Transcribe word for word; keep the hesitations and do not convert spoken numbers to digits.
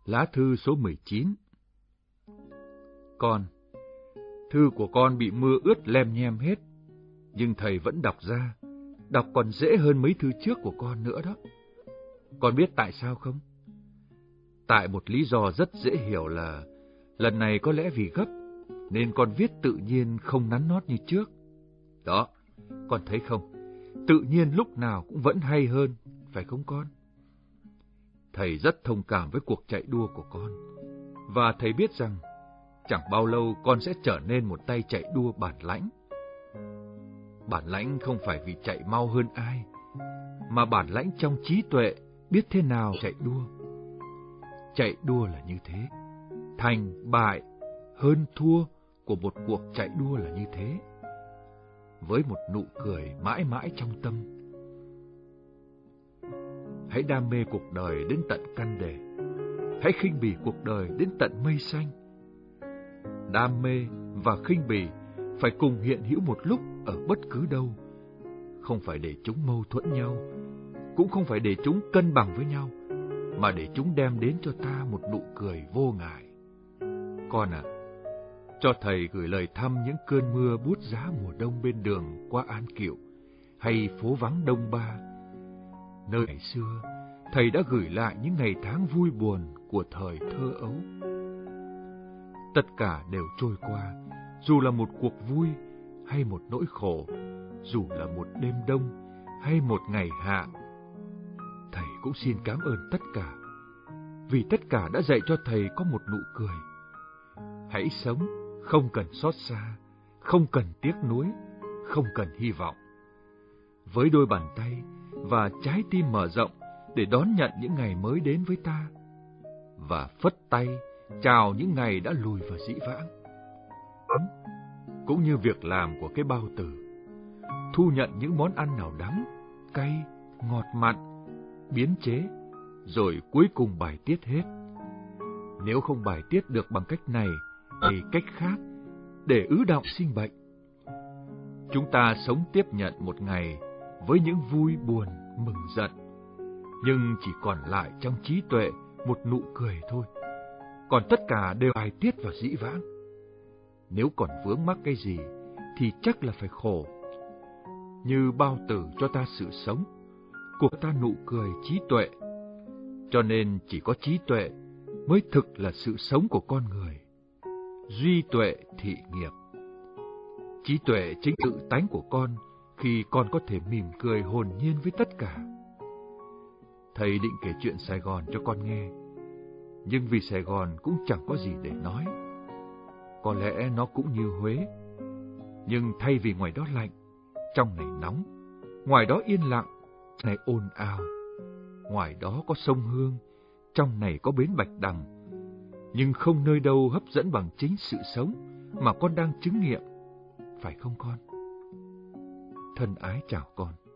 Lá thư số mười chín. Con, thư của con bị mưa ướt lem nhem hết, nhưng thầy vẫn đọc ra, đọc còn dễ hơn mấy thư trước của con nữa đó. Con biết tại sao không? Tại một lý do rất dễ hiểu là lần này có lẽ vì gấp, nên con viết tự nhiên không nắn nót như trước. Đó, con thấy không? Tự nhiên lúc nào cũng vẫn hay hơn, phải không con? Thầy rất thông cảm với cuộc chạy đua của con, và thầy biết rằng chẳng bao lâu con sẽ trở nên một tay chạy đua bản lãnh. Bản lãnh không phải vì chạy mau hơn ai, mà bản lãnh trong trí tuệ biết thế nào chạy đua. Chạy đua là như thế, thành bại, hơn thua của một cuộc chạy đua là như thế. Với một nụ cười mãi mãi trong tâm. Hãy đam mê cuộc đời đến tận căn đề, hãy khinh bỉ cuộc đời đến tận mây xanh. Đam mê và khinh bỉ phải cùng hiện hữu một lúc ở bất cứ đâu, không phải để chúng mâu thuẫn nhau, cũng không phải để chúng cân bằng với nhau, mà để chúng đem đến cho ta một nụ cười vô ngại. Con à, cho thầy gửi lời thăm những cơn mưa buốt giá mùa đông bên đường qua An Kiệu hay phố vắng Đông Ba, nơi ngày xưa thầy đã gửi lại những ngày tháng vui buồn của thời thơ ấu. Tất cả đều trôi qua, dù là một cuộc vui hay một nỗi khổ, dù là một đêm đông hay một ngày hạ. Thầy cũng xin cảm ơn tất cả, vì tất cả đã dạy cho thầy có một nụ cười. Hãy sống, không cần xót xa, không cần tiếc nuối, không cần hy vọng. Với đôi bàn tay và trái tim mở rộng để đón nhận những ngày mới đến với ta, và phất tay chào những ngày đã lùi vào dĩ vãng. Cũng như việc làm của cái bao tử, thu nhận những món ăn nào đắng, cay, ngọt mặn, biến chế, rồi cuối cùng bài tiết hết. Nếu không bài tiết được bằng cách này thì cách khác, để ứ đọng sinh bệnh. Chúng ta sống tiếp nhận một ngày với những vui buồn, mừng giận, nhưng chỉ còn lại trong trí tuệ một nụ cười thôi. Còn tất cả đều bài tiết vào dĩ vãng. Nếu còn vướng mắc cái gì thì chắc là phải khổ. Như bao tử cho ta sự sống, của ta nụ cười trí tuệ. Cho nên chỉ có trí tuệ mới thực là sự sống của con người. Duy tuệ thị nghiệp. Trí tuệ chính tự tánh của con khi con có thể mỉm cười hồn nhiên với tất cả. Thầy định kể chuyện Sài Gòn cho con nghe, nhưng vì Sài Gòn cũng chẳng có gì để nói. Có lẽ nó cũng như Huế, nhưng thay vì ngoài đó lạnh, trong này nóng, ngoài đó yên lặng, này ồn ào. Ngoài đó có sông Hương, trong này có bến Bạch Đằng, nhưng không nơi đâu hấp dẫn bằng chính sự sống mà con đang chứng nghiệm, phải không con? Thân ái chào con.